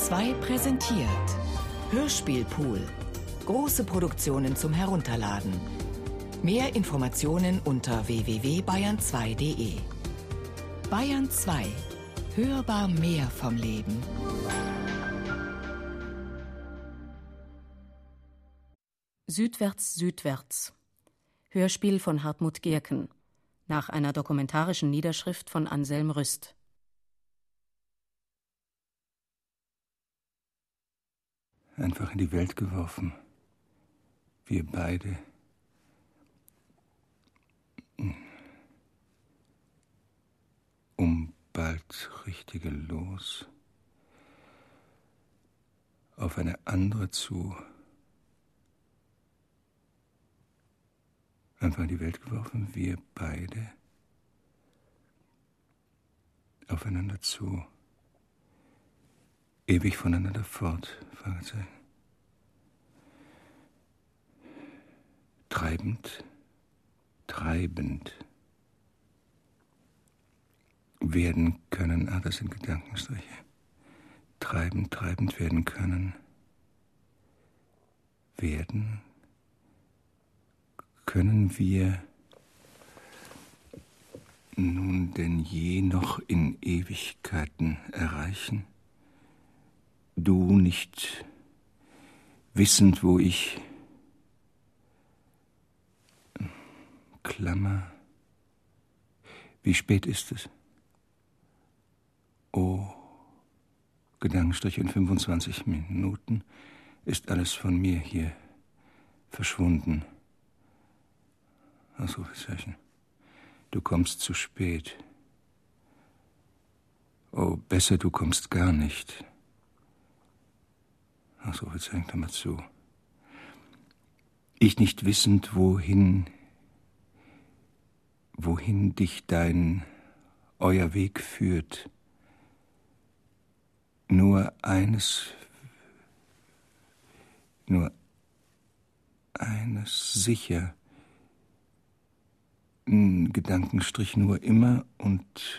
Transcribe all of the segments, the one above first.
2 präsentiert Hörspielpool. Große Produktionen zum Herunterladen. Mehr Informationen unter www.bayern2.de. Bayern 2. Hörbar mehr vom Leben. Südwärts, Südwärts. Hörspiel von Hartmut Gerken. Nach einer dokumentarischen Niederschrift von Anselm Rüst. Einfach in die Welt geworfen. Wir beide. Bald richtige Los. Auf eine andere zu. Einfach in die Welt geworfen, wir beide. Aufeinander zu. Ewig voneinander fort, Fragezeichen. Treibend, treibend. Werden können, das sind Gedankenstriche. Treibend, treibend werden können. Werden können wir nun denn je noch in Ewigkeiten erreichen? Du nicht wissend, wo ich Klammer. Wie spät ist es? Oh, Gedankenstrich in 25 Minuten ist alles von mir hier verschwunden. Ausrufezeichen. Du kommst zu spät. Oh, besser du kommst gar nicht. Ausrufezeichen, Klammer zu. Ich nicht wissend, wohin dich euer Weg führt. Nur eines sicher. Gedankenstrich nur immer und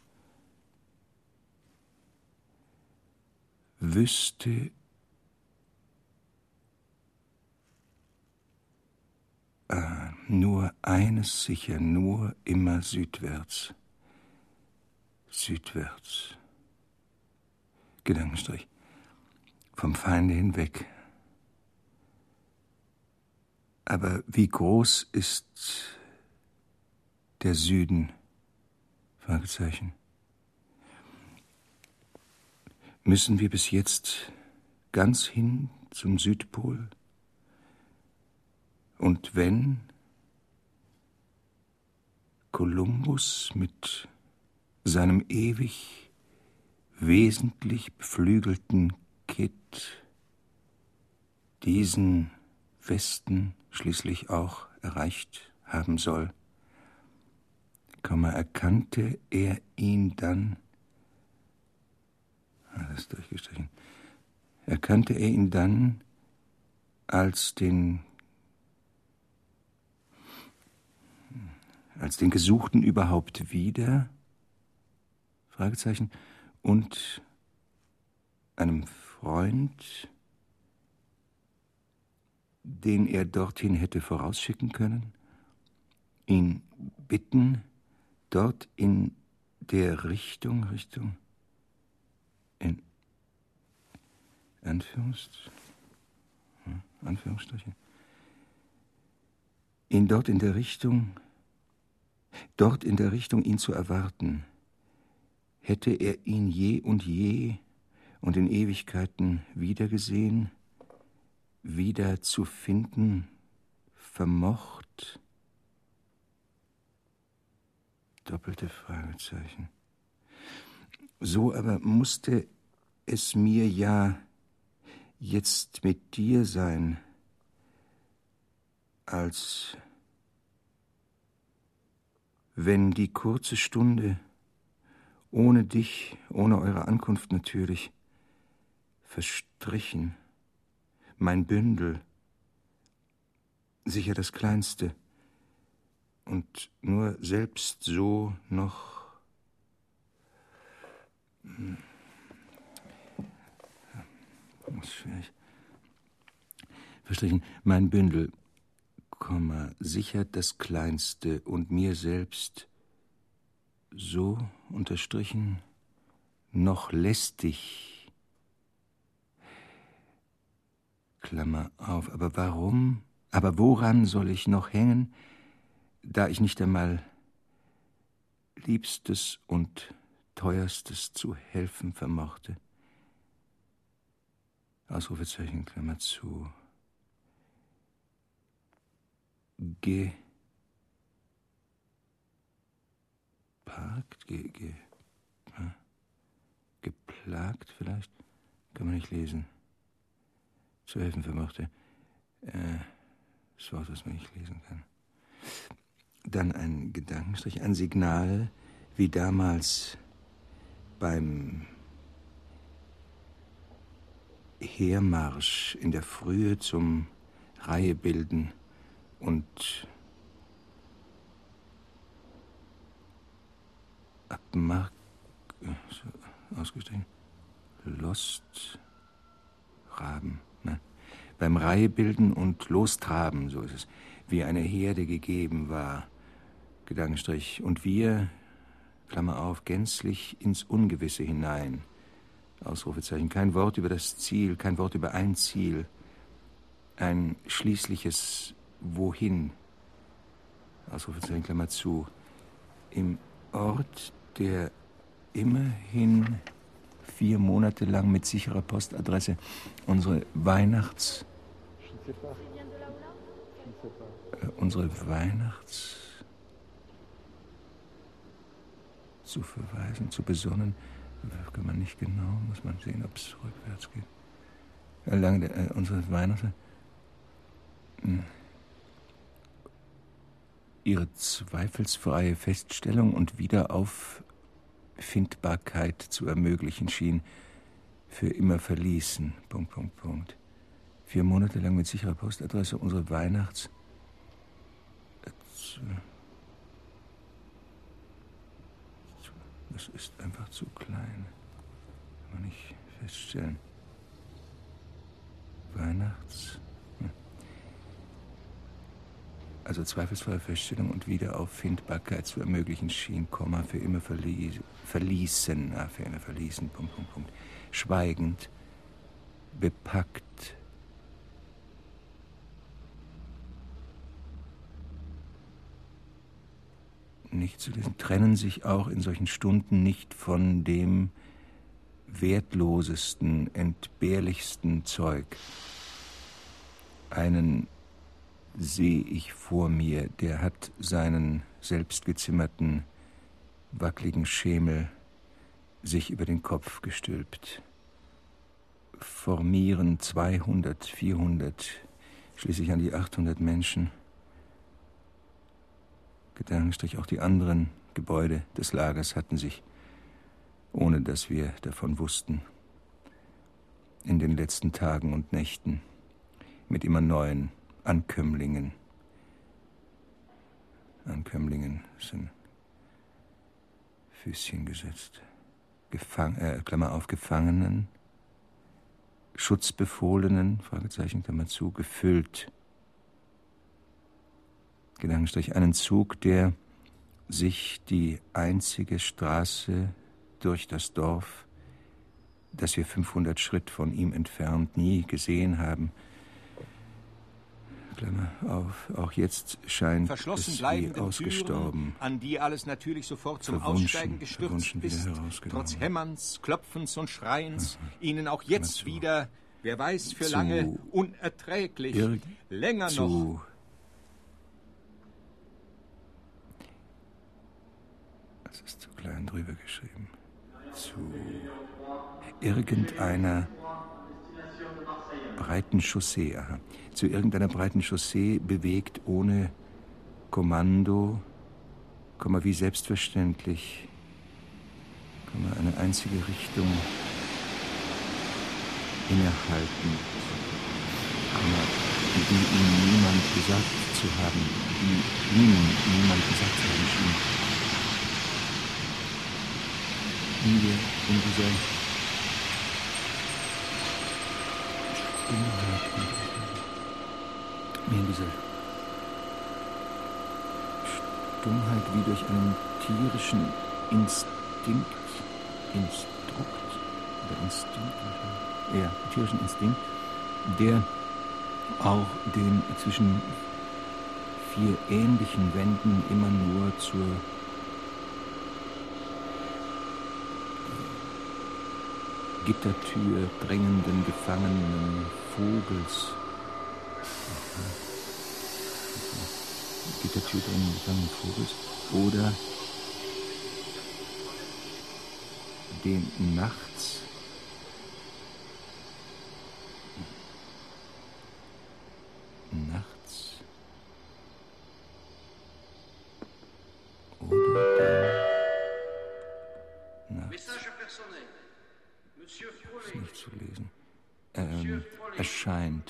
wüsste nur eines sicher, nur immer südwärts. Südwärts. Gedankenstrich. Vom Feinde hinweg. Aber wie groß ist der Süden? Fragezeichen. Müssen wir bis jetzt ganz hin zum Südpol? Und wenn Kolumbus mit seinem ewig wesentlich beflügelten Kitt diesen Westen schließlich auch erreicht haben soll, erkannte er ihn dann, das ist durchgestrichen, erkannte er ihn dann als den Gesuchten überhaupt wieder, Fragezeichen, und einem Freund, den er dorthin hätte vorausschicken können, ihn bitten, dort in der Richtung, in Anführungsstrichen, ihn dort in der Richtung, ihn zu erwarten. Hätte er ihn je und in Ewigkeiten wiedergesehen, wieder zu finden vermocht? Doppelte Fragezeichen. So aber musste es mir ja jetzt mit dir sein, als wenn die kurze Stunde ohne dich, ohne eure Ankunft natürlich, verstrichen, mein Bündel, sicher das kleinste, und nur selbst so noch ist schwierig. Verstrichen, mein Bündel, sichert das Kleinste und mir selbst so unterstrichen noch lästig. Klammer auf, aber warum? Aber woran soll ich noch hängen, da ich nicht einmal Liebstes und Teuerstes zu helfen vermochte? Ausrufezeichen, Klammer zu. Geplagt vielleicht? Kann man nicht lesen. Zu helfen vermochte. Das Wort, das man nicht lesen kann. Dann ein Gedankenstrich, ein Signal, wie damals beim Heermarsch in der Frühe zum Reihebilden und ausgestrichen, Lostraben, ne? Beim Reihebilden und Lostraben, so ist es, wie eine Herde gegeben war, Gedankenstrich, und wir, Klammer auf, gänzlich ins Ungewisse hinein, Ausrufezeichen, kein Wort über das Ziel, kein Wort über ein Ziel, ein schließliches Wohin, Ausrufezeichen, Klammer zu, im Ort, der immerhin 4 Monate lang mit sicherer Postadresse unsere zu verweisen, zu besonnen, kann man nicht genau, muss man sehen, ob es rückwärts geht. Unsere Weihnachten, ihre zweifelsfreie Feststellung und Wiederauffindbarkeit zu ermöglichen schien, für immer verließen, ... 4 Monate lang mit sicherer Postadresse unsere Das ist einfach zu klein. Kann man nicht feststellen. Also zweifelsfreie Feststellung und Wiederauffindbarkeit zu ermöglichen schien, für immer verließen, für immer verließen, ... Schweigend, bepackt, nicht zu lesen, trennen sich auch in solchen Stunden nicht von dem wertlosesten, entbehrlichsten Zeug. Einen sehe ich vor mir, der hat seinen selbstgezimmerten, wackeligen Schemel sich über den Kopf gestülpt. Formieren 200, 400, schließlich an die 800 Menschen. Gedankenstrich, auch die anderen Gebäude des Lagers hatten sich, ohne dass wir davon wussten, in den letzten Tagen und Nächten mit immer neuen Ankömmlingen sind Füßchen gesetzt. Klammer auf, Gefangenen, Schutzbefohlenen, Fragezeichen, Klammer zu, gefüllt. Gedankenstrich, einen Zug, der sich die einzige Straße durch das Dorf, das wir 500 Schritt von ihm entfernt nie gesehen haben, Klammer auf, auch jetzt scheint es wie ausgestorben. Türen, an die alles natürlich sofort zum Aussteigen gestürzt ist, trotz Hämmerns, Klopfens und Schreiens, ihnen auch jetzt wieder, wer weiß für lange, unerträglich, länger noch. Das ist zu klein drüber geschrieben. Zu irgendeiner breiten Chaussee, zu irgendeiner breiten Chaussee bewegt ohne Kommando, wie selbstverständlich, eine einzige Richtung innehalten, die ihm niemand gesagt zu haben, die ihnen niemand gesagt zu haben schien. Mir in dieser Stummheit wie durch einen tierischen tierischen Instinkt, der auch den zwischen vier ähnlichen Wänden immer nur zur Gittertür drängenden, gefangenen Vogels. Gittertür drängenden, gefangenen Vogels. Oder den nachts ist nicht zu lesen. Erscheint.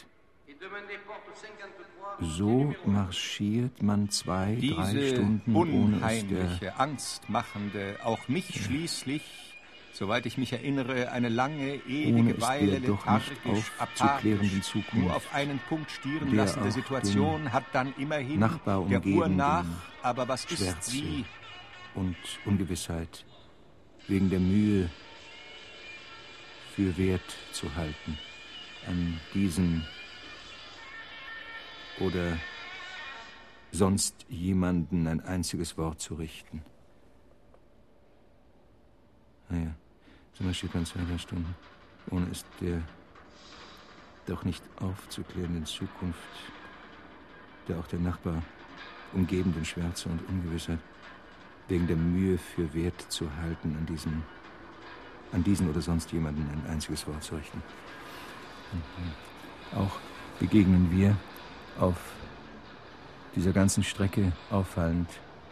So marschiert man 2-3 Stunden ohne unheimliche, angstmachende, auch mich schließlich, soweit ich mich erinnere, eine lange, ewige Weile lethargisch, apathisch, nur auf einen Punkt stieren lassende Situation hat dann immerhin der Uhr nach, aber was ist Schwärze sie? Und Ungewissheit, wegen der Mühe für wert zu halten, an diesen oder sonst jemanden ein einziges Wort zu richten. Naja, so marschiert man 2-3 Stunden, ohne es der doch nicht aufzuklärenden Zukunft, der auch der Nachbar umgebenden Schwärze und Ungewissheit, wegen der Mühe für wert zu halten, an diesen oder sonst jemanden ein einziges Wort zu richten. Auch begegnen wir auf dieser ganzen Strecke auffallend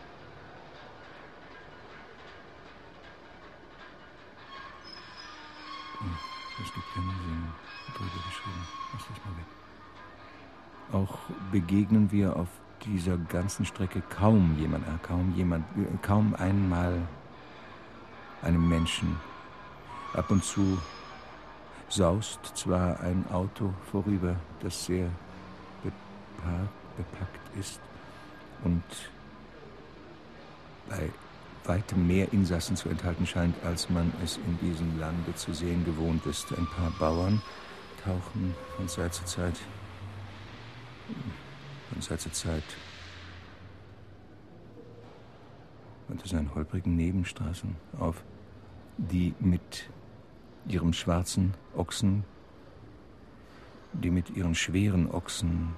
es gibt keinen Sinn drüber geschrieben. Lass dich mal weg. Auch begegnen wir auf dieser ganzen Strecke kaum einmal einem Menschen. Ab und zu saust zwar ein Auto vorüber, das sehr bepackt ist und bei weitem mehr Insassen zu enthalten scheint, als man es in diesem Lande zu sehen gewohnt ist. Ein paar Bauern tauchen von Zeit zu Zeit unter seinen holprigen Nebenstraßen auf, die mit ihren schweren Ochsen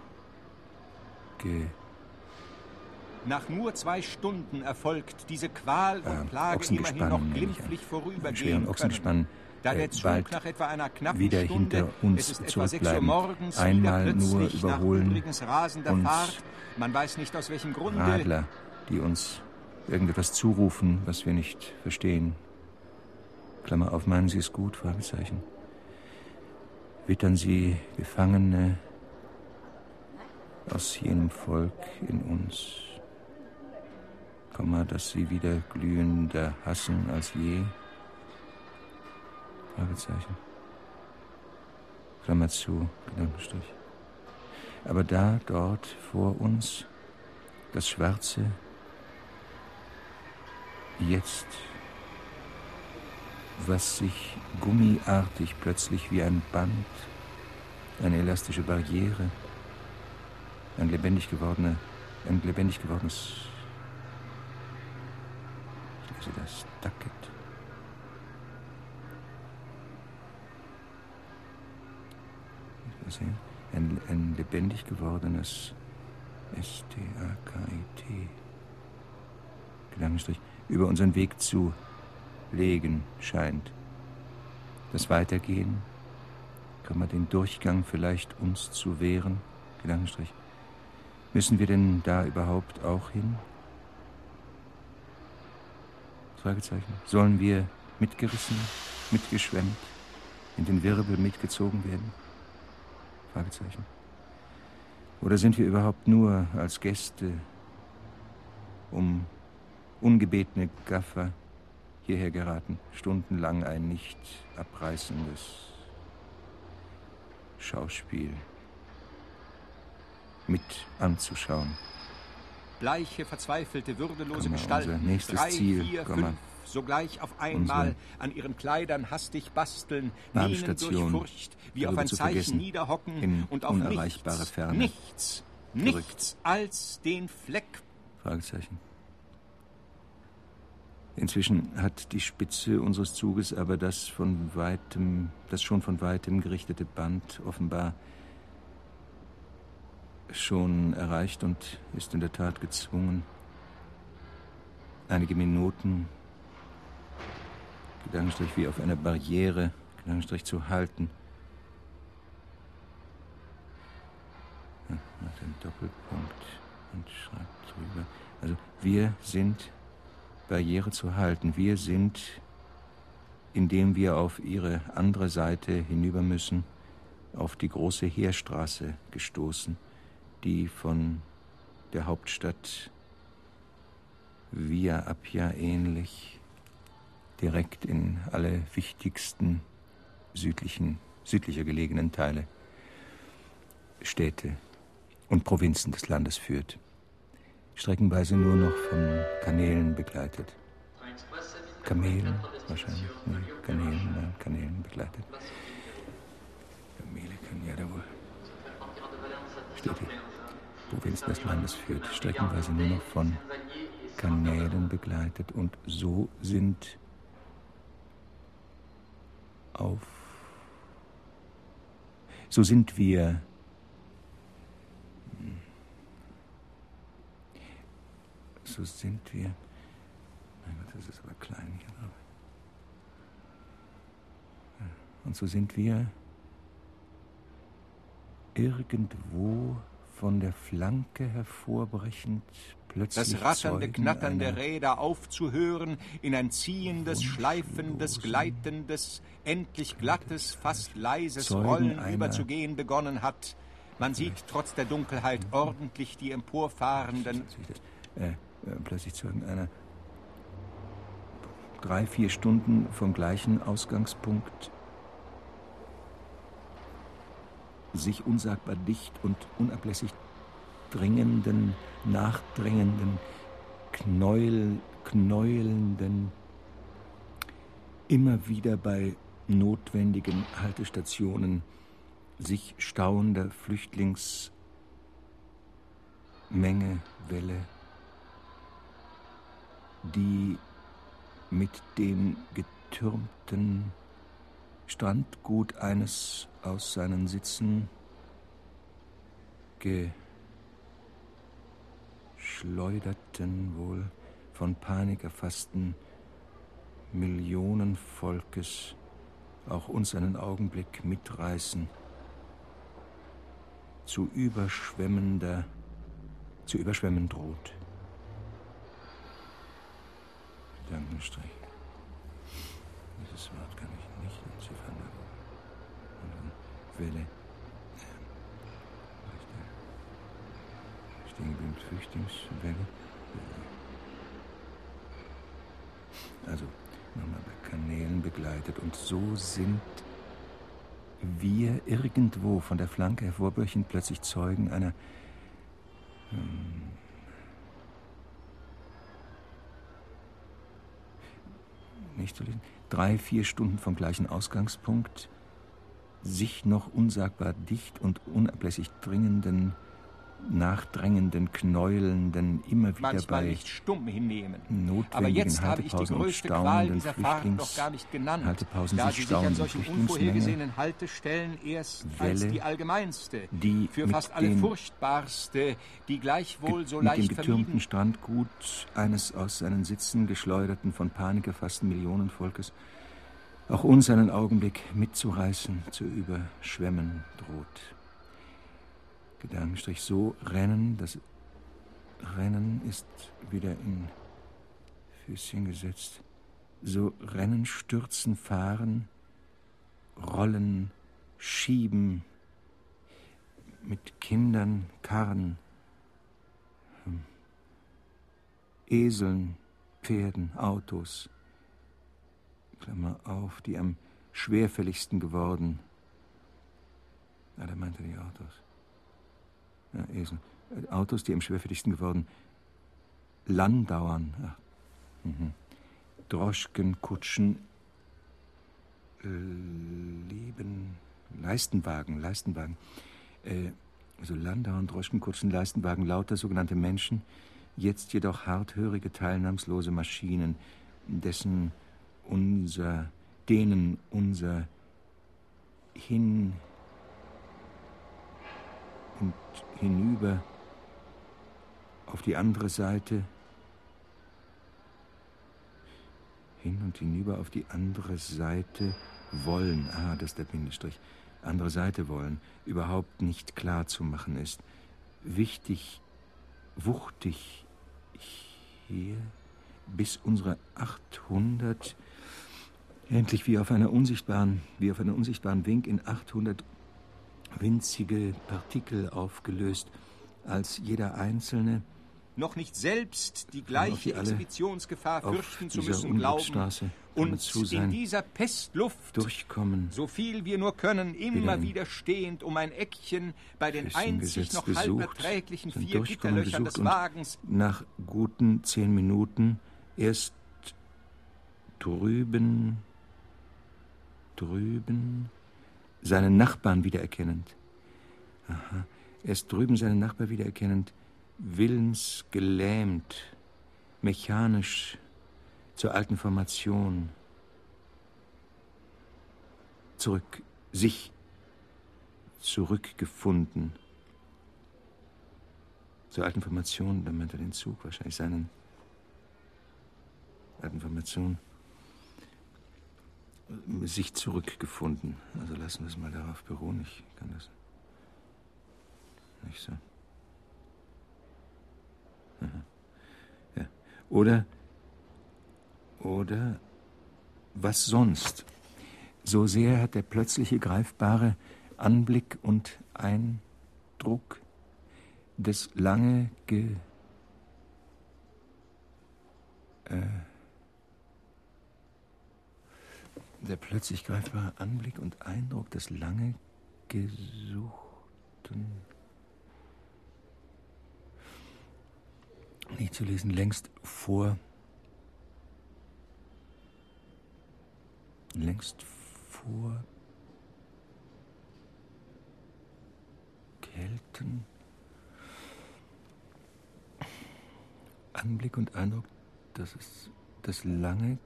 Nach nur 2 Stunden erfolgt diese Qual und Plage immerhin noch glimpflich vorübergehen können. Da der Zug nach etwa einer knappen wieder Stunde, hinter uns es ist etwa 6 Uhr zurückbleiben, morgens, einmal wieder nur plötzlich überholen nach übrigens rasender uns Fahrt, man weiß nicht aus welchem Grunde, Radler, die uns irgendetwas zurufen, was wir nicht verstehen. Klammer auf, meinen Sie es gut? Fragezeichen. Wittern Sie Gefangene aus jenem Volk in uns, dass sie wieder glühender hassen als je? Fragezeichen. Klammer zu, Gedankenstrich. Aber dort vor uns, das Schwarze, jetzt, was sich gummiartig plötzlich wie ein Band, eine elastische Barriere, ein lebendig gewordenes, ich lese das, Ducket. Ein lebendig gewordenes S-T-A-K-I-T, Gedankenstrich, über unseren Weg zu legen scheint. Das Weitergehen, den Durchgang vielleicht uns zu wehren, Gedankenstrich. Müssen wir denn da überhaupt auch hin? Fragezeichen. Sollen wir mitgerissen, mitgeschwemmt, in den Wirbel mitgezogen werden? Fragezeichen. Oder sind wir überhaupt nur als Gäste, ungebetene Gaffer, hierher geraten, stundenlang ein nicht abreißendes Schauspiel mit anzuschauen. Bleiche, verzweifelte, würdelose Gestalten, unser nächstes 3, Ziel, 4, 5, sogleich auf einmal an ihren Kleidern hastig basteln, Mienen durch Furcht, wie auf ein Zeichen niederhocken und auf unerreichbare Ferne. Nichts als den Fleck. Fragezeichen. Inzwischen hat die Spitze unseres Zuges aber das schon von weitem gerichtete Band offenbar schon erreicht und ist in der Tat gezwungen, einige Minuten Gedankenstrich wie auf einer Barriere Gedankenstrich zu halten. Macht einen Doppelpunkt und schreibt drüber. Also wir sind Barriere zu halten. Wir sind, indem wir auf ihre andere Seite hinüber müssen, auf die große Heerstraße gestoßen, die von der Hauptstadt Via Appia ähnlich direkt in alle wichtigsten südlicher gelegenen Teile, Städte und Provinzen des Landes führt. Streckenweise nur noch von Kanälen begleitet. Kamelen wahrscheinlich. Nee, Kanälen begleitet. Kamele können ja da wohl. Städte, Provinzen des Landes führt. Streckenweise nur noch von Kanälen begleitet. Und so sind wir mein Gott, das ist aber klein hier drauf. Und so sind wir irgendwo von der Flanke hervorbrechend plötzlich das ratternde Knattern der Räder aufzuhören, in ein ziehendes, schleifendes, gleitendes, endlich glattes, fast leises Rollen überzugehen begonnen hat. Man sieht trotz der Dunkelheit ordentlich die emporfahrenden... Plötzlich Zeugen einer 3-4 Stunden vom gleichen Ausgangspunkt sich unsagbar dicht und unablässig dringenden, nachdrängenden, knäuelnden, immer wieder bei notwendigen Haltestationen sich stauender Flüchtlingsmenge, Welle, die mit dem getürmten Strandgut eines aus seinen Sitzen geschleuderten, wohl von Panik erfassten Millionenvolkes auch uns einen Augenblick mitreißen, zu überschwemmen droht. Gedankenstrich. Dieses Wort kann ich nicht entziffern. Und dann Welle. Stehen geblieben, Flüchtlingswelle. Also, nochmal bei Kanälen begleitet. Und so sind wir irgendwo von der Flanke hervorbrechend plötzlich Zeugen einer nicht zu lesen, 3-4 Stunden vom gleichen Ausgangspunkt, sich noch unsagbar dicht und unablässig dringenden, nachdrängenden, knäuelnden, immer wieder manchmal bei nicht stumm hinnehmen. Aber jetzt habe ich die größte Qual dieser Fahrt noch gar nicht genannt, da sie sich an solchen unvorhergesehenen Haltestellen erst als die allgemeinste, die für fast alle furchtbarste, die gleichwohl so leicht mit dem getürmten Strandgut eines aus seinen Sitzen geschleuderten, von Panik erfassten Millionenvolkes auch uns einen Augenblick mitzureißen, zu überschwemmen droht. Gedankenstrich so rennen, das Rennen ist wieder in Füßchen gesetzt. So rennen, stürzen, fahren, rollen, schieben, mit Kindern, Karren, Eseln, Pferden, Autos, Klammer auf, die am schwerfälligsten geworden Da meinte er die Autos. Ja, Esel. Autos, die am schwerfälligsten geworden. Landauern. Droschken, Kutschen, Leistenwagen. Also Landauern, Droschken, Kutschen, Leistenwagen, lauter sogenannte Menschen, jetzt jedoch harthörige, teilnahmslose Maschinen, denen unser hin und hinüber auf die andere Seite, hin und hinüber auf die andere Seite wollen, das ist der Bindestrich, andere Seite wollen, überhaupt nicht klar zu machen ist. Wichtig, wuchtig hier, bis unsere 800 endlich wie auf einer unsichtbaren Wink in 800 winzige Partikel aufgelöst, als jeder einzelne noch nicht selbst die gleiche Exhibitionsgefahr fürchten zu müssen glauben und in dieser Pestluft, durchkommen, so viel wir nur können, immer wieder stehend um ein Eckchen bei den einzig noch halb erträglichen 4 Gitterlöchern des Wagens. Nach guten 10 Minuten erst drüben seinen Nachbarn wiedererkennend. Erst drüben seinen Nachbarn wiedererkennend, willensgelähmt, mechanisch zur alten Formation zurückgefunden. Zur alten Formation, dann meint er den Zug, wahrscheinlich seinen alten Formation, sich zurückgefunden. Also lassen wir es mal darauf beruhen, ich kann das nicht so. Ja. Oder was sonst? So sehr hat der plötzliche greifbare Anblick und Eindruck des lange der plötzlich greifbare Anblick und Eindruck des lange gesuchten, nicht zu lesen, längst vor Kälten, Anblick und Eindruck, das ist das lange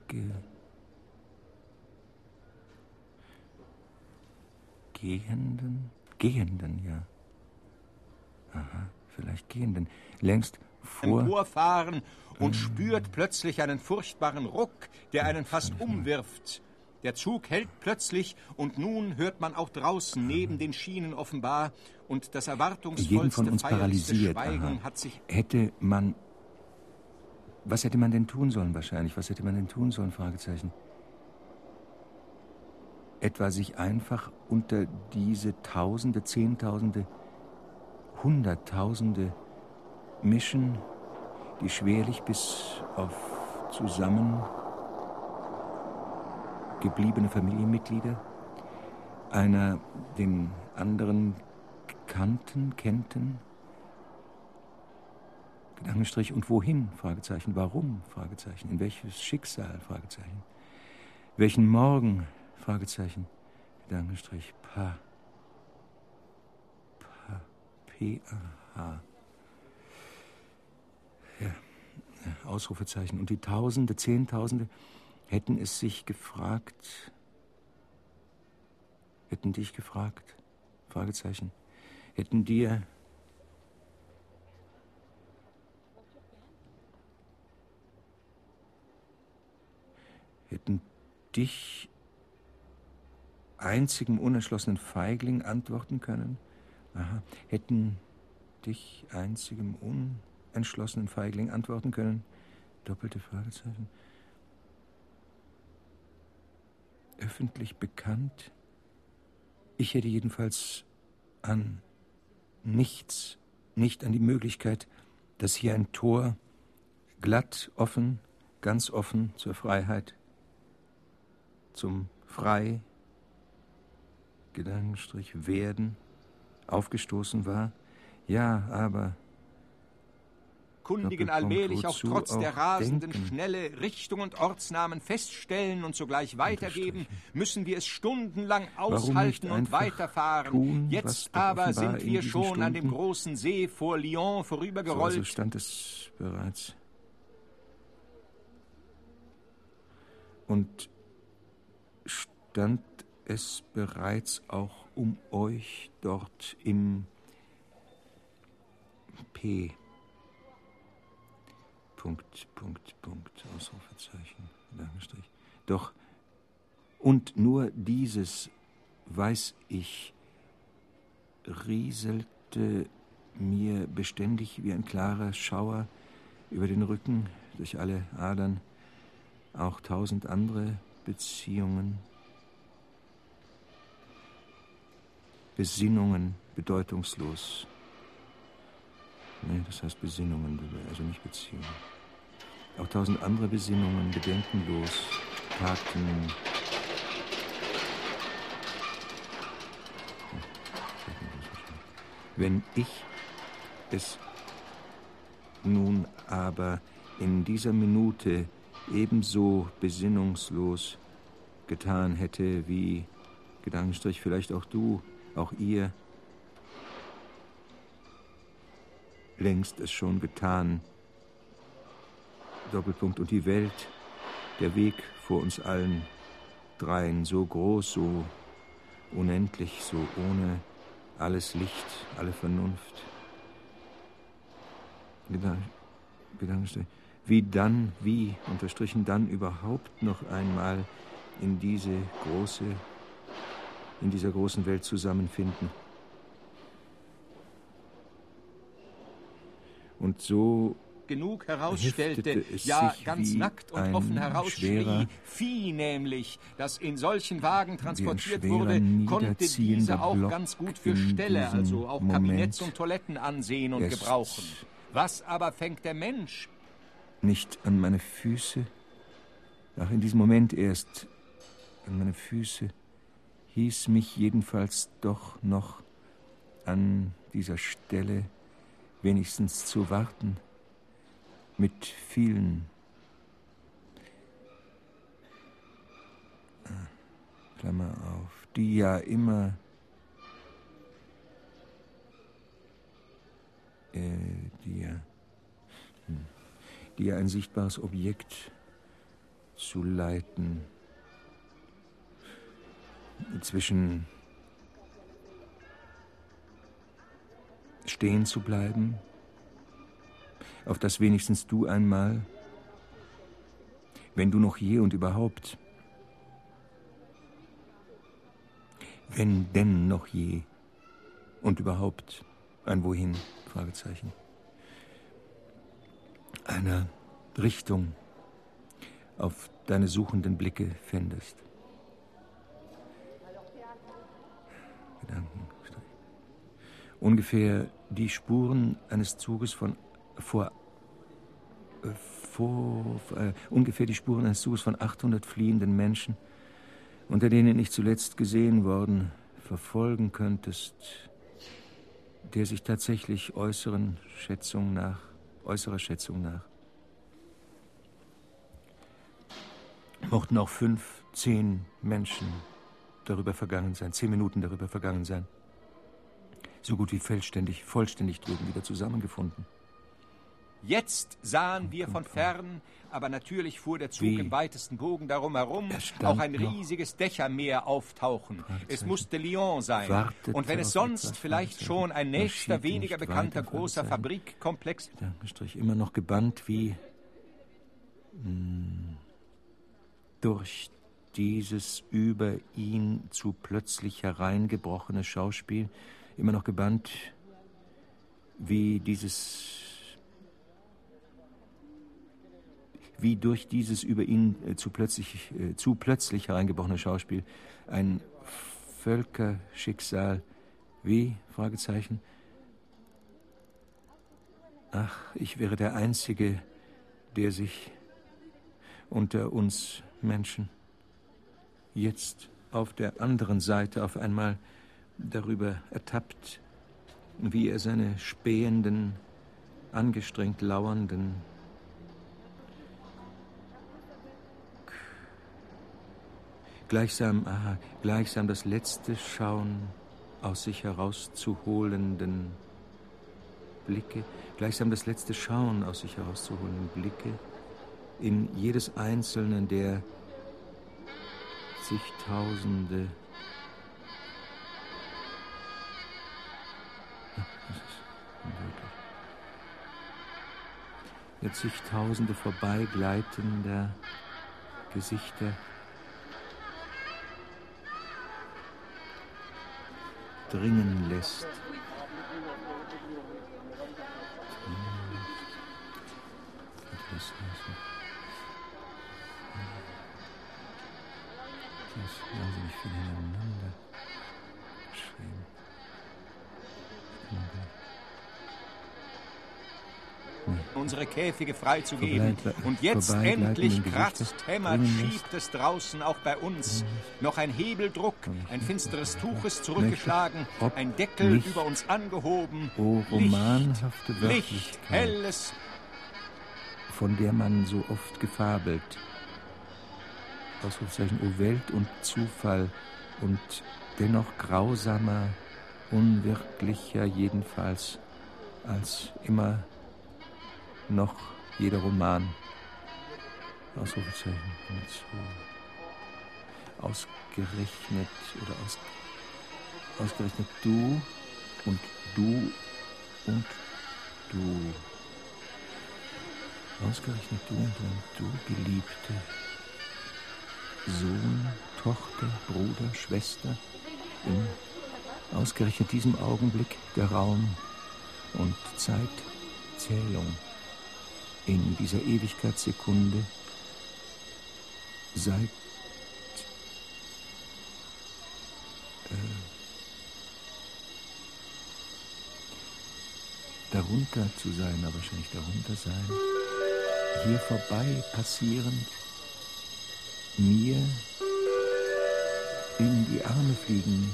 Gehenden, ja. Vielleicht Gehenden, längst emporfahren und spürt plötzlich einen furchtbaren Ruck, der einen fast umwirft. Der Zug hält plötzlich und nun hört man auch draußen neben den Schienen offenbar und das erwartungsvollste, feierlichste Schweigen hat sich... Was hätte man denn tun sollen wahrscheinlich? Was hätte man denn tun sollen? Fragezeichen. Etwa sich einfach unter diese Tausende, Zehntausende, Hunderttausende mischen, die schwerlich bis auf zusammengebliebene Familienmitglieder einer den anderen kennten, Gedankenstrich, und wohin? Fragezeichen, warum? Fragezeichen, in welches Schicksal? Fragezeichen, welchen Morgen? Fragezeichen, Gedankenstrich, P-A-H. Ja, Ausrufezeichen. Und die Tausende, Zehntausende hätten es sich gefragt, hätten dich gefragt, Fragezeichen, hätten dir dich, einzigem unerschlossenen Feigling, antworten können? Hätten dich, einzigem unentschlossenen Feigling, antworten können? Doppelte Fragezeichen. Öffentlich bekannt? Ich hätte jedenfalls an nichts, nicht an die Möglichkeit, dass hier ein Tor glatt, offen, ganz offen zur Freiheit, zum Frei, Gedankenstrich, werden, aufgestoßen war. Ja, aber... Kundigen allmählich auch trotz der rasenden Schnelle Richtung und Ortsnamen feststellen und sogleich weitergeben, müssen wir es stundenlang aushalten und weiterfahren. Jetzt aber sind wir schon an dem großen See vor Lyon vorübergerollt. So stand es bereits. Und stand es bereits auch um euch dort im P. Ausrufezeichen, Gedankenstrich. Doch, und nur dieses, weiß ich, rieselte mir beständig wie ein klarer Schauer über den Rücken, durch alle Adern, auch 1000 andere Beziehungen, Besinnungen, bedeutungslos. Nee, das heißt Besinnungen, also nicht Beziehungen. Auch 1000 andere Besinnungen, bedenkenlos, Taten. Wenn ich es nun aber in dieser Minute ebenso besinnungslos getan hätte, wie, Gedankenstrich, vielleicht auch du, auch ihr, längst es schon getan. Doppelpunkt. Und die Welt, der Weg vor uns allen dreien, so groß, so unendlich, so ohne alles Licht, alle Vernunft. Gedankenstrich. Wie dann, unterstrichen dann überhaupt noch einmal in dieser großen Welt zusammenfinden. Und so genug herausstellte, ja ganz nackt und offen herausschrie, Vieh nämlich, das in solchen Wagen transportiert wurde, konnte diese auch ganz gut für Ställe, also auch Kabinetts und Toiletten ansehen und gebrauchen. Was aber fängt der Mensch? Nicht an meine Füße, ach, in diesem Moment erst an meine Füße, hieß mich jedenfalls doch noch an dieser Stelle wenigstens zu warten, mit vielen, Klammer auf, die ja immer, die ja ein sichtbares Objekt zu leiten, zwischen stehen zu bleiben, auf das wenigstens du einmal, wenn du noch je und überhaupt, wenn denn noch je und überhaupt ein Wohin, Fragezeichen, einer Richtung auf deine suchenden Blicke fändest. Gedanken. Ungefähr die Spuren eines Zuges von ungefähr die Spuren eines Zuges von 800 fliehenden Menschen, unter denen ich zuletzt gesehen worden, verfolgen könntest, der sich tatsächlich äußerer Schätzung nach mochten auch 5, 10 Menschen darüber vergangen sein, 10 Minuten darüber vergangen sein. So gut wie vollständig drüben wieder zusammengefunden. Jetzt sahen wir von fern, aber natürlich fuhr der Zug im weitesten Bogen darum herum, auch ein riesiges Dächermeer auftauchen. Es musste Lyon sein. Und wenn es sonst vielleicht schon ein nächster, weniger bekannter großer Fabrikkomplex... Gedankenstrich, immer noch gebannt wie durch dieses über ihn zu plötzlich hereingebrochene Schauspiel, immer noch gebannt wie durch dieses über ihn zu plötzlich hereingebrochene Schauspiel ein Völkerschicksal, wie, Fragezeichen, ach, ich wäre der Einzige, der sich unter uns Menschen jetzt auf der anderen Seite auf einmal darüber ertappt wie er seine spähenden, angestrengt lauernden, gleichsam das letzte Schauen aus sich herauszuholenden Blicke, in jedes einzelne der zigtausende, zigtausende vorbeigleitender Gesichter dringen lässt. Das wahnsinnig viel hintereinander geschrieben. Unsere Käfige freizugeben. Und jetzt endlich kratzt, hämmert, schiebt es draußen auch bei uns. Noch ein Hebeldruck, ein finsteres Tuch ist zurückgeschlagen, ein Deckel über uns angehoben. O romanhafte Licht, helles, von der man so oft gefabelt. Ausrufezeichen, o Welt und Zufall und dennoch grausamer, unwirklicher jedenfalls als immer noch jeder Roman. Ausrufezeichen. Ausgerechnet du und du und du. Ausgerechnet du und du, Geliebte. Sohn, Tochter, Bruder, Schwester. In ausgerechnet diesem Augenblick der Raum und Zeitzählung. In dieser Ewigkeitssekunde seit darunter zu sein, aber wahrscheinlich darunter sein, hier vorbei passierend, mir in die Arme fliegen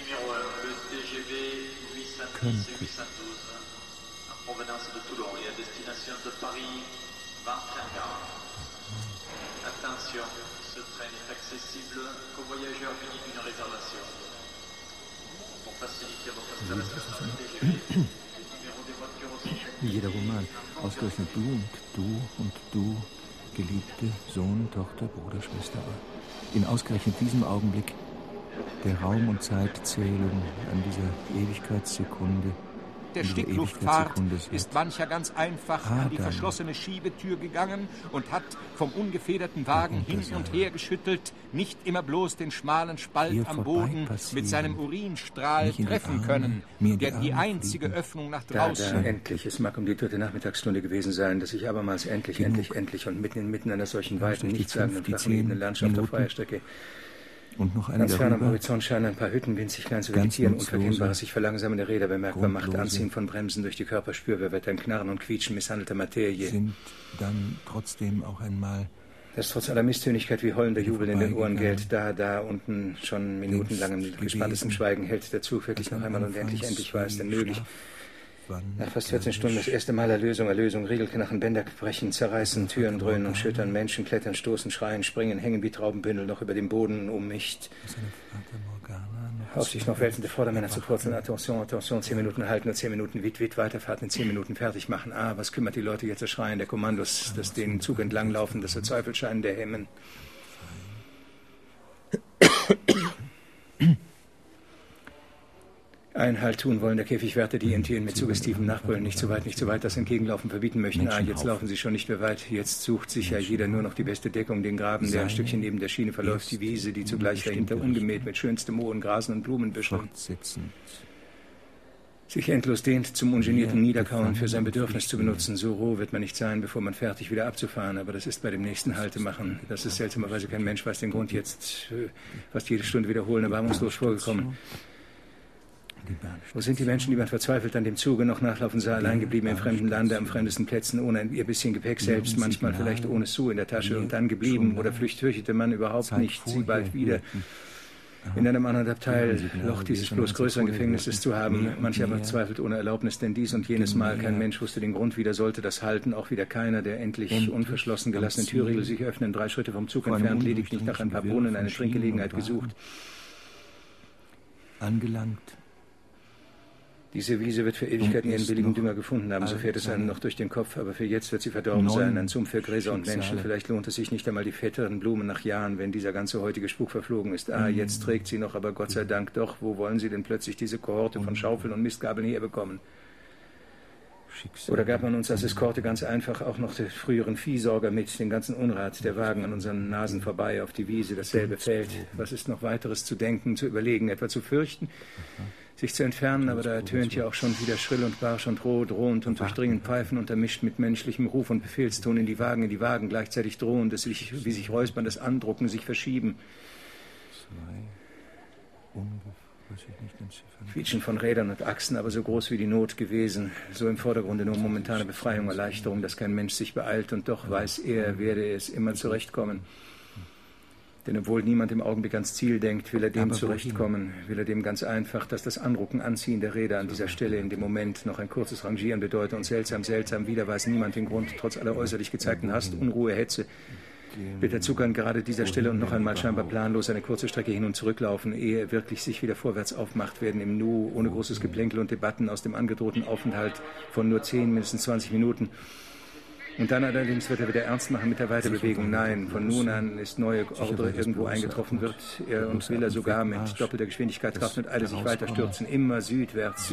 könnte. Provenance de Toulon et à destination de Paris, 21 gares. Attention, ce train n'est accessible qu'aux voyageurs munis d'une réservation. Pour faciliter votre installation dans le TGV, le numéro des voitures aussi. Jeder Roman, ausgerechnet du und du, Geliebte, Sohn, Tochter, Bruder, Schwester. In ausgerechnet diesem Augenblick der Raum- und Zeitzählung an dieser Ewigkeitssekunde. Der Stickluftfahrt ist mancher ganz einfach an die verschlossene Schiebetür gegangen und hat vom ungefederten Wagen hin und her geschüttelt, nicht immer bloß den schmalen Spalt am Boden mit seinem Urinstrahl treffen können, der die einzige Öffnung nach draußen. Endlich, es mag um die 3. Nachmittagsstunde gewesen sein, dass ich abermals endlich und mitten einer solchen weiten, nichtssagenden, flachen Landschaft auf freier Strecke. Und noch ganz fern am Horizont scheinen ein paar Hütten winzig klein zu vegetieren. Unverkennbares sich verlangsamende Räder bemerkbar macht, Anziehen von Bremsen durch die Körper spürbar wird, ein Knarren und Quietschen misshandelter Materie. Sind dann trotzdem auch einmal... Das trotz aller Misstönigkeit wie heulender Jubel in den Ohren gellt, da unten schon minutenlangem gespanntes Schweigen hält der Zug wirklich noch einmal und endlich war es denn möglich. Nach fast 14 Stunden das erste Mal Erlösung, Regelknachen, Bänder brechen, zerreißen, Türen dröhnen und schüttern, Menschen klettern, stoßen, schreien, springen, hängen wie Traubenbündel noch über dem Boden, ummischt. Auf sich noch wälzende Vordermänner zu purzeln, Attention, 10 Minuten halten, nur 10 Minuten, wit, Weiterfahrt in 10 Minuten fertig machen. Was kümmert die Leute jetzt das Schreien der Kommandos, das den Zug entlanglaufen, das Verzweifelschein der Hemmen. Einhalt tun wollen der Käfigwärter, die ihren Tieren mit suggestivem Nachbrüllen nicht so weit das Entgegenlaufen verbieten möchten. Jetzt laufen sie schon nicht mehr weit. Jetzt sucht sich ja jeder nur noch die beste Deckung, den Graben, der ein Stückchen neben der Schiene verläuft, die Wiese, die zugleich dahinter ungemäht mit schönstem Mohren, Grasen und Blumenbüscheln sich endlos dehnt, zum ungenierten Niederkauen für sein Bedürfnis zu benutzen. So roh wird man nicht sein, bevor man fertig wieder abzufahren. Aber das ist bei dem nächsten Haltemachen. Das ist seltsamerweise kein Mensch, weiß den Grund jetzt fast jede Stunde wiederholen, erbarmungslos vorgekommen. Wo sind die Menschen, die man verzweifelt an dem Zuge noch nachlaufen sah, allein geblieben im fremden Lande, am fremdesten Plätzen, ohne ihr bisschen Gepäck selbst, manchmal vielleicht ohne Sou in der Tasche und dann geblieben oder fürchtete man überhaupt nicht, sie bald wieder. In einem anderen Abteil Loch dieses bloß größeren Gefängnisses zu haben. Mancher aber zweifelt ohne Erlaubnis, denn dies und jenes Mal kein Mensch wusste den Grund, wieder sollte das halten, auch wieder keiner, der endlich unverschlossen gelassene Türriegel sich öffnen, 3 Schritte vom Zug entfernt, lediglich nach ein paar Bohnen eine Trinkgelegenheit gesucht. Angelangt. Diese Wiese wird für Ewigkeiten ihren billigen Dünger gefunden haben, so fährt es einem noch durch den Kopf, aber für jetzt wird sie verdorben sein, ein Sumpf für Gräser und Menschen. Vielleicht lohnt es sich nicht einmal die fetteren Blumen nach Jahren, wenn dieser ganze heutige Spuk verflogen ist. Jetzt trägt sie noch, aber Gott sei Dank doch. Wo wollen sie denn plötzlich diese Kohorte von Schaufeln und Mistgabeln herbekommen? Oder gab man uns als Eskorte ganz einfach auch noch den früheren Viehsorger mit, den ganzen Unrat, der Wagen an unseren Nasen vorbei auf die Wiese, dasselbe Feld. Was ist noch weiteres zu denken, zu überlegen, etwa zu fürchten? Sich zu entfernen, aber da ertönt ja auch schon wieder schrill und barsch und roh, drohend und durchdringend Pfeifen untermischt mit menschlichem Ruf und Befehlston in die Wagen, gleichzeitig drohendes, wie sich räusperndes Andrucken, sich verschieben. Quietschen von Rädern und Achsen, aber so groß wie die Not gewesen, so im Vordergrunde nur momentane Befreiung, Erleichterung, dass kein Mensch sich beeilt und doch weiß er, werde es immer zurechtkommen. Denn obwohl niemand im Augenblick ans Ziel denkt, will er dem zurechtkommen, will er dem ganz einfach, dass das Anrucken, Anziehen der Räder an dieser Stelle in dem Moment noch ein kurzes Rangieren bedeute und seltsam, wieder weiß niemand den Grund, trotz aller äußerlich gezeigten Hast, Unruhe, Hetze, wird der Zug an gerade dieser Stelle und noch einmal scheinbar planlos eine kurze Strecke hin und zurücklaufen, ehe er wirklich sich wieder vorwärts aufmacht, werden im Nu, ohne großes Geplänkel und Debatten aus dem angedrohten Aufenthalt von nur 10, mindestens 20 Minuten. Und dann allerdings wird er wieder ernst machen mit der Weiterbewegung. Nein, von nun an ist neue Ordre irgendwo eingetroffen wird. Er und will er sogar mit doppelter Geschwindigkeit, Kraft und Eile sich weiter stürzen. Immer südwärts.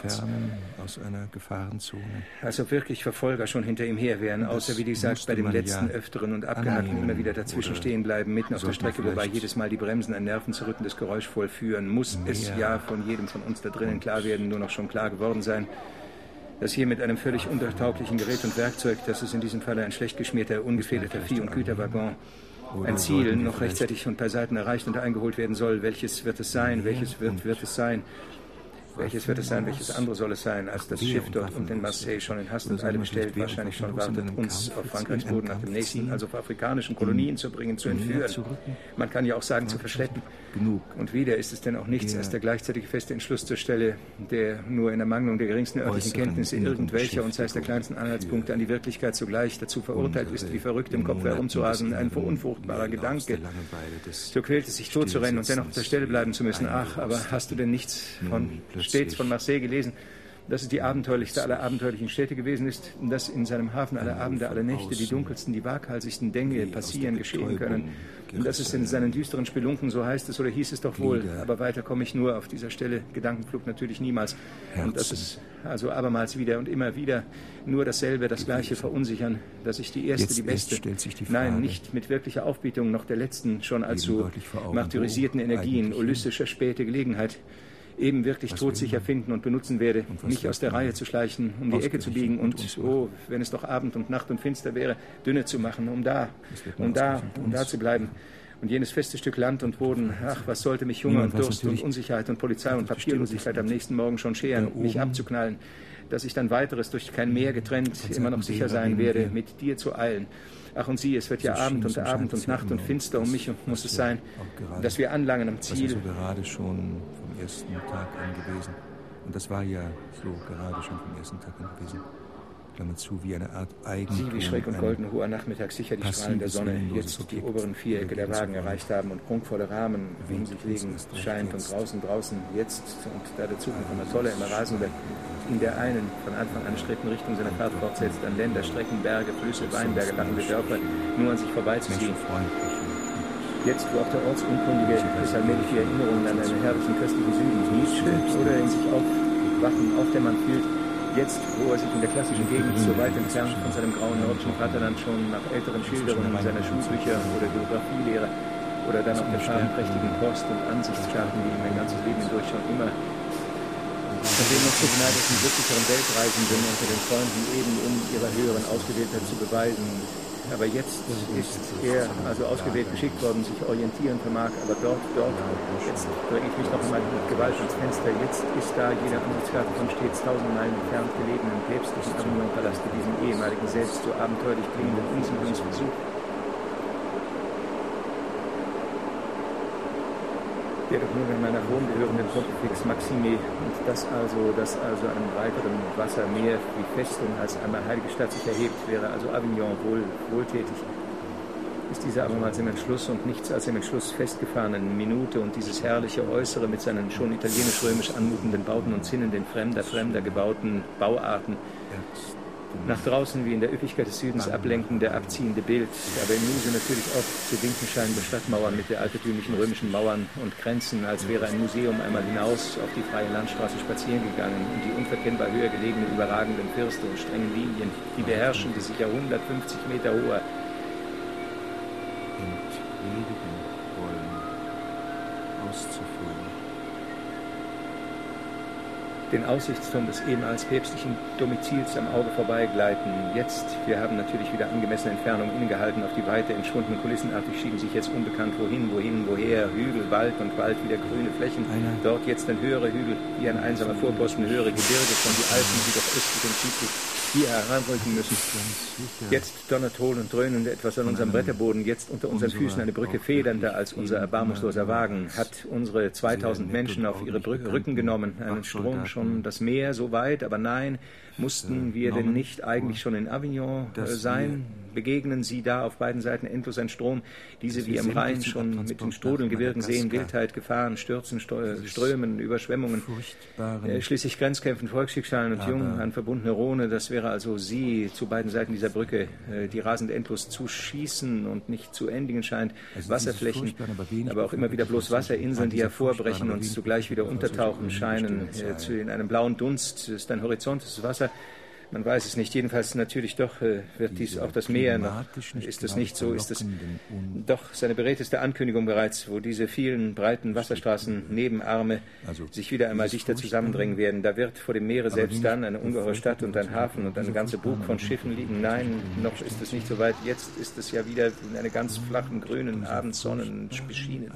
Aus einer Gefahrenzone. Als ob wirklich Verfolger schon hinter ihm her wären, außer wie gesagt bei dem letzten öfteren und abgehackten immer wieder dazwischen stehen bleiben, mitten auf der Strecke, wobei jedes Mal die Bremsen ein nervenzerrüttendes Geräusch vollführen. Muss es ja von jedem von uns da drinnen klar werden, nur noch schon klar geworden sein, dass hier mit einem völlig untertauglichen Gerät und Werkzeug, das ist in diesem Falle ein schlecht geschmierter, ungefädelter Vieh- und Güterwaggon, ein Ziel noch rechtzeitig und bei Seiten erreicht und eingeholt werden soll. Welches wird es sein? Welches wird es sein? Welches wird es sein? Welches andere soll es sein, als das Schiff dort unten in Marseille schon in Hast und Eile bestellt, wahrscheinlich schon wartet, uns auf Frankreichs Boden nach dem nächsten, also auf afrikanischen Kolonien zu bringen, zu entführen. Man kann ja auch sagen, zu verschleppen. Und wieder ist es denn auch nichts als der gleichzeitige feste Entschluss zur Stelle, der nur in Ermangelung der geringsten örtlichen Kenntnisse irgendwelcher und sei es der kleinsten Anhaltspunkte an die Wirklichkeit zugleich dazu verurteilt ist, wie verrückt im Kopf herumzurasen, ein unfruchtbarer Gedanke. So quält es sich, tot zu rennen und dennoch auf der Stelle bleiben zu müssen. Ach, aber hast du denn nichts stets von Marseille gelesen, dass es die abenteuerlichste aller abenteuerlichen Städte gewesen ist, dass in seinem Hafen alle Abende, alle Nächte die dunkelsten, die waghalsigsten Dinge passieren, geschehen können, und dass es in seinen düsteren Spelunken, so heißt es oder hieß es doch wohl, aber weiter komme ich nur auf dieser Stelle, Gedankenflug natürlich niemals, und dass es also abermals wieder und immer wieder nur dasselbe, das Gleiche verunsichern, dass ich die erste, die beste, nein, nicht mit wirklicher Aufbietung noch der letzten, schon allzu martyrisierten Energien, ulyssischer späte Gelegenheit, eben wirklich todsicher finden und benutzen werde, mich aus der Reihe zu schleichen, um die Ecke zu biegen und, oh, wenn es doch Abend und Nacht und finster wäre, dünne zu machen, um da zu bleiben. Und jenes feste Stück Land und Boden, ach, was sollte mich Hunger und Durst und Unsicherheit und Polizei und Papierlosigkeit am nächsten Morgen schon scheren, mich abzuknallen, dass ich dann weiteres durch kein Meer getrennt immer noch sicher sein werde, mit dir zu eilen. Ach, und sieh, es wird ja Abend und Nacht und finster um mich, und muss es sein, dass wir anlangen am Ziel. Das ist so gerade schon vom ersten Tag an gewesen. Und das war ja so gerade schon vom ersten Tag an gewesen. Klammer zu, wie eine Art Eigentum. Sieh, wie schräg und golden hoher Nachmittag sicher die Strahlen der Sonne jetzt die oberen Vierecke der Wagen erreicht haben und prunkvolle Rahmen in sich legen scheint und draußen jetzt, und da der Zug von der Tolle immer rasender in der einen von Anfang an strebten Richtung seiner Fahrt fortsetzt, an Länder, Strecken, Berge, Flüsse, Weinberge, lachende Dörfer, nur an sich vorbeizuziehen. Jetzt, wo auch der Ortsunkundige es allmählich die Erinnerungen an einen herrlichen, köstlichen Süden Nietzsche oder in sich aufwachen, aufdämmern fühlt, jetzt, wo er sich in der klassischen Gegend so weit entfernt von seinem grauen nordischen Vaterland schon nach älteren Schilderungen seiner Schulbücher oder Geografielehre oder dann auf der farbenprächtigen Post- und Ansichtskarten, die ihm ein ganzes Leben hindurch schon immer von den noch so beneideten, glücklicheren Weltreisenden unter den Freunden eben um ihrer höheren Ausgewähltheit zu beweisen. Aber jetzt ist er also ausgewählt geschickt worden, sich orientieren vermag, aber dort, jetzt dränge ich mich noch einmal mit Gewalt ans Fenster, jetzt ist da jeder Ansichtskarte von stets 1000 Meilen entfernt gelegenen päpstlichen Avignon-Palast, der diesem ehemaligen selbst so abenteuerlich klingenden Unsiedlungsversuch der doch nur in meiner Rom gehörenden Pontifex Maxime und das also einem breiteren Wassermeer wie Festung als einmal heilige Stadt sich erhebt, wäre also Avignon wohltätig. Ist dieser abermals im Entschluss und nichts als im Entschluss festgefahrenen Minute und dieses herrliche Äußere mit seinen schon italienisch-römisch anmutenden Bauten und Zinnen, den fremder gebauten Bauarten, nach draußen wie in der Üppigkeit des Südens ablenkende, abziehende Bild, aber im Muse natürlich oft zu winken scheinende Stadtmauern mit der altertümlichen römischen Mauern und Grenzen, als wäre ein Museum einmal hinaus auf die freie Landstraße spazieren gegangen und die unverkennbar höher gelegenen, überragenden Firste und strengen Linien, die beherrschen, die sich ja 150 Meter hoher entledigen wollen, auszuführen. Den Aussichtsturm des ehemals päpstlichen Domizils am Auge vorbeigleiten. Jetzt, wir haben natürlich wieder angemessene Entfernung innegehalten, auf die Weite entschwundenen Kulissenartig schieben sich jetzt unbekannt wohin, woher, Hügel, Wald und bald wieder grüne Flächen. Dort jetzt ein höherer Hügel, wie ein einsamer Vorposten, höhere Gebirge von die Alpen, die doch östlich und südlich hier heranrücken müssen. Jetzt donnert hohl und dröhnend etwas an unserem Bretterboden, jetzt unter unseren Füßen eine Brücke federnder als unser erbarmungsloser Wagen, hat unsere 2000 Menschen auf ihre Rücken genommen, einen Strom schon das Meer so weit, aber nein, mussten wir denn nicht eigentlich schon in Avignon sein? Begegnen Sie da auf beiden Seiten endlos ein Strom, diese wie im Rhein schon mit den Strudeln gewirrten Seen, Wildheit, Gefahren, Stürzen, Strömen, Überschwemmungen, schließlich Grenzkämpfen, Volksschicksalen und jung an verbundene Rhone, das wäre also Sie zu beiden Seiten dieser Brücke, die rasend endlos zu schießen und nicht zu endigen scheint, Wasserflächen, aber auch immer wieder bloß Wasserinseln, die hervorbrechen und zugleich wieder untertauchen scheinen, in einem blauen Dunst, ist ein Horizont, das Wasser. Man weiß es nicht, jedenfalls natürlich doch wird dies auch das Meer noch. Ist es nicht so, ist es doch seine beredteste Ankündigung bereits, wo diese vielen breiten Wasserstraßen, Nebenarme sich wieder einmal dichter zusammendrängen werden. Da wird vor dem Meere selbst dann eine ungeheure Stadt und ein Hafen und eine ganze Bug von Schiffen liegen. Nein, noch ist es nicht so weit. Jetzt ist es ja wieder in einer ganz flachen, grünen Abendsonnen beschienenen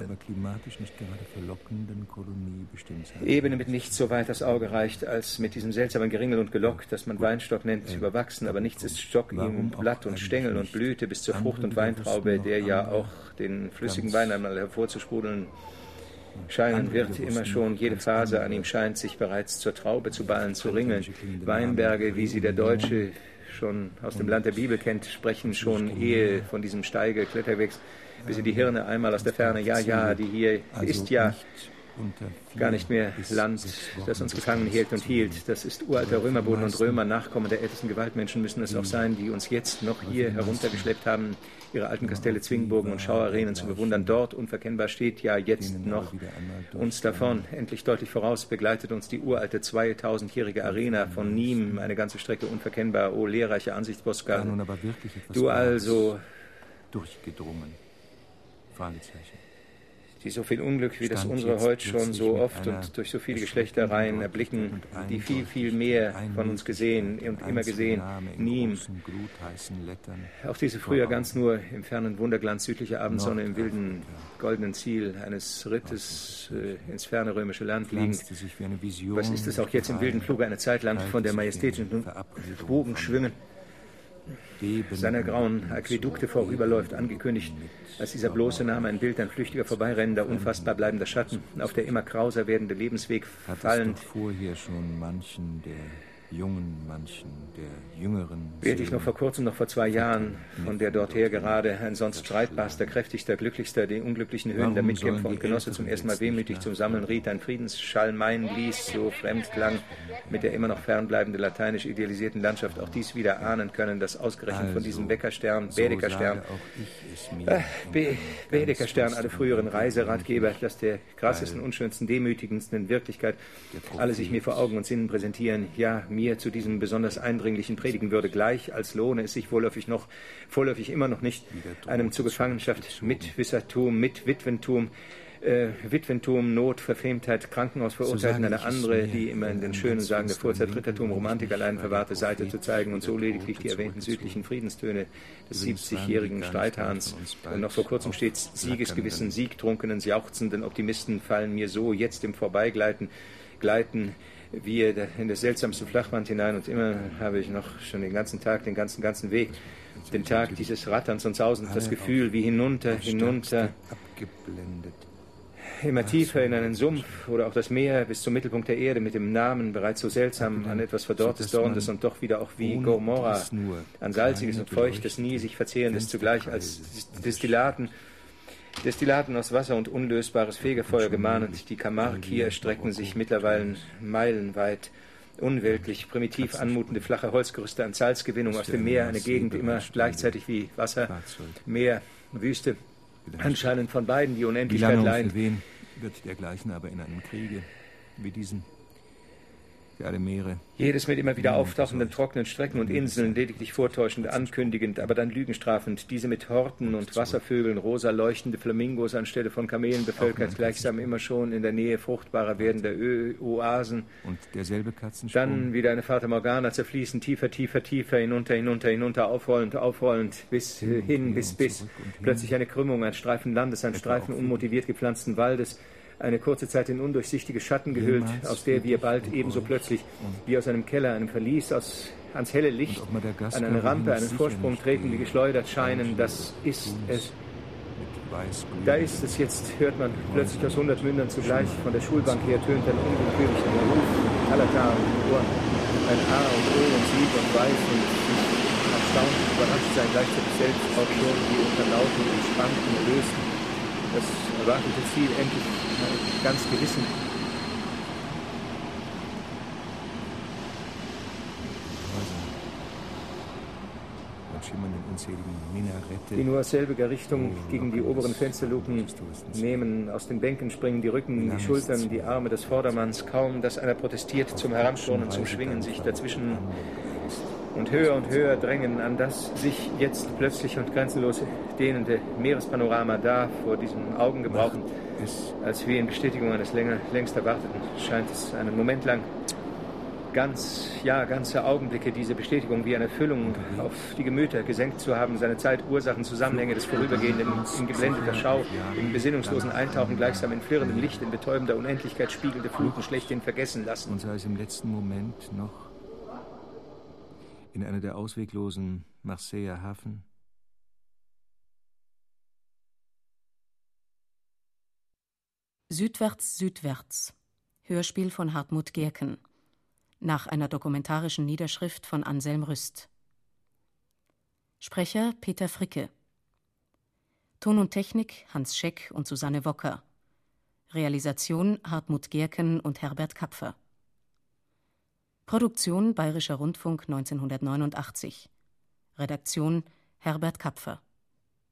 Ebene mit nichts so weit das Auge reicht, als mit diesem seltsamen Geringel und Gelock, das man Weinstock nennt, überwachsen, aber nichts ist Stock ihm, Blatt und Stängel und Blüte bis zur Frucht und Weintraube, der ja auch den flüssigen Wein einmal hervorzusprudeln scheinen wird, immer schon, jede Faser an ihm scheint sich bereits zur Traube zu ballen, zu ringeln. Weinberge, wie sie der Deutsche schon aus dem Land der Bibel kennt, sprechen schon ehe von diesem Steige, Kletterwächs, bis in die Hirne einmal aus der Ferne, ja, die hier ist ja gar nicht mehr Land, das uns gefangen hielt. Das ist uralter Römerboden und Römer, Nachkommen der ältesten Gewaltmenschen müssen es auch sein, die uns jetzt noch hier heruntergeschleppt haben, ihre alten Kastelle, Zwingburgen und Schauarenen zu bewundern. Dort unverkennbar steht ja jetzt noch uns davon. Endlich deutlich voraus begleitet uns die uralte 2000-jährige Arena von Nîmes, eine ganze Strecke unverkennbar, o lehrreiche Ansichtsbosgade. Du also durchgedrungen? Fragezeichen. Die so viel Unglück wie das unsere heute schon so oft und durch so viele Geschlechtereien erblicken, die viel mehr von uns gesehen und immer gesehen, Nîmes. Auch diese früher ganz nur im fernen Wunderglanz südlicher Abendsonne im wilden goldenen Ziel eines Rittes ins ferne römische Land liegend. Was ist es auch jetzt im wilden Fluge eine Zeit lang von der majestätischen Bogenschwünge seiner grauen Aquädukte vorüberläuft, angekündigt, als dieser bloße Name ein Bild, ein flüchtiger, vorbeirennender, unfassbar bleibender Schatten, auf der immer krauser werdende Lebensweg fallend. Vorher schon manchen der Jungen, manchen der Jüngeren. Wählte ich noch vor kurzem, noch vor 2 Jahren, von der dorther gerade ein sonst streitbarster, kräftigster, glücklichster, den unglücklichen Höhen der Mitkämpfer und Genosse zum ersten Mal wehmütig zum Sammeln riet, ein Friedensschall meinen ließ, so fremd klang, mit der immer noch fernbleibenden lateinisch idealisierten Landschaft auch dies wieder ahnen können, dass ausgerechnet von diesem Bädekerstern, alle früheren Reiseratgeber, dass der krassesten, unschönsten, demütigendsten in Wirklichkeit alle sich mir vor Augen und Sinnen präsentieren, ja, mir zu diesem besonders Eindringlichen predigen würde, gleich als lohne es sich vorläufig immer noch nicht, einem zur Gefangenschaft mit Wissertum, mit Witwentum, Not, Verfemtheit, Krankenhaus verurteilten, eine andere, die immer in den schönen Sagen der Vorzeit Rittertum, Romantik allein verwahrte Seite zu zeigen und so lediglich die erwähnten südlichen Friedenstöne des 70-jährigen Streithahns. Und noch vor kurzem stets siegesgewissen, siegtrunkenen, jauchzenden Optimisten fallen mir so jetzt im Vorbeigleiten wir in das seltsamste Flachband hinein und immer habe ich noch schon den ganzen Tag, den ganzen Weg, den Tag dieses Ratterns und Sausens, das Gefühl wie hinunter, abgeblendet. immer tiefer in einen Sumpf oder auch das Meer bis zum Mittelpunkt der Erde mit dem Namen bereits so seltsam an etwas Verdorrtes, Dornendes und doch wieder auch wie Gomorra, an Salziges und Feuchtes, nie sich verzehrendes zugleich als Destillaten aus Wasser und unlösbares Fegefeuer gemahnend. Die Camargue hier erstrecken sich mittlerweile meilenweit. Unweltlich, primitiv anmutende flache Holzgerüste an Salzgewinnung aus dem Meer, eine Gegend immer gleichzeitig wie Wasser, Meer, Wüste, anscheinend von beiden die Unendlichkeit leihen. Für wen wird dergleichen aber in einem Kriege wie diesen für alle Meere? Jedes mit immer wieder auftauchenden trockenen Strecken und Inseln, lediglich vortäuschend, ankündigend, aber dann lügenstrafend. Diese mit Horten und Wasservögeln, rosa leuchtende Flamingos anstelle von Kamelen bevölkert, gleichsam immer schon in der Nähe fruchtbarer werdender Oasen. Und derselbe Katzensprung. Dann wieder eine Fata Morgana zerfließen, tiefer, hinunter, aufrollend, bis hin. Plötzlich eine Krümmung, ein Streifen Landes, ein Streifen unmotiviert gepflanzten Waldes, eine kurze Zeit in undurchsichtige Schatten gehüllt, aus der wir bald ebenso plötzlich wie aus einem Keller, einem Verlies, ans helle Licht, an eine Rampe, einen Vorsprung treten, wie geschleudert scheinen. Das ist es. Da ist es jetzt, hört man plötzlich aus 100 Mündern zugleich. Von der Schulbank her tönt ein unwillkürlicher Ruf, Kalata und Ohr, ein A und O und Sieg und Weiß und erstaunt und überrascht sein, gleichzeitig selbst auch schon die unter Lauten und Spanten lösten. Das erwartete Ziel endlich ganz gewissen. Die nur aus selbiger Richtung gegen die oberen Fensterluken nehmen. Aus den Bänken springen die Rücken, die Schultern, die Arme des Vordermanns. Kaum, dass einer protestiert, zum Heranturnen, zum Schwingen, sich dazwischen und höher drängen an das sich jetzt plötzlich und grenzenlos dehnende Meerespanorama da vor diesen Augen gebrauchen, als wie in Bestätigung eines längst Erwarteten, scheint es einen Moment lang, ganze Augenblicke, diese Bestätigung wie eine Erfüllung auf die Gemüter gesenkt zu haben, seine Zeit, Ursachen, Zusammenhänge des Vorübergehenden in geblendeter Schau, im besinnungslosen Eintauchen gleichsam in flirrendem Licht, in betäubender Unendlichkeit spiegelnde Fluten schlechthin vergessen lassen. Und sei es im letzten Moment noch in einer der ausweglosen Marseiller Hafen? Südwärts. Hörspiel von Hartmut Gerken. Nach einer dokumentarischen Niederschrift von Anselm Rüst. Sprecher Peter Fricke. Ton und Technik Hans Scheck und Susanne Wocker. Realisation Hartmut Gerken und Herbert Kapfer. Produktion Bayerischer Rundfunk 1989. Redaktion Herbert Kapfer.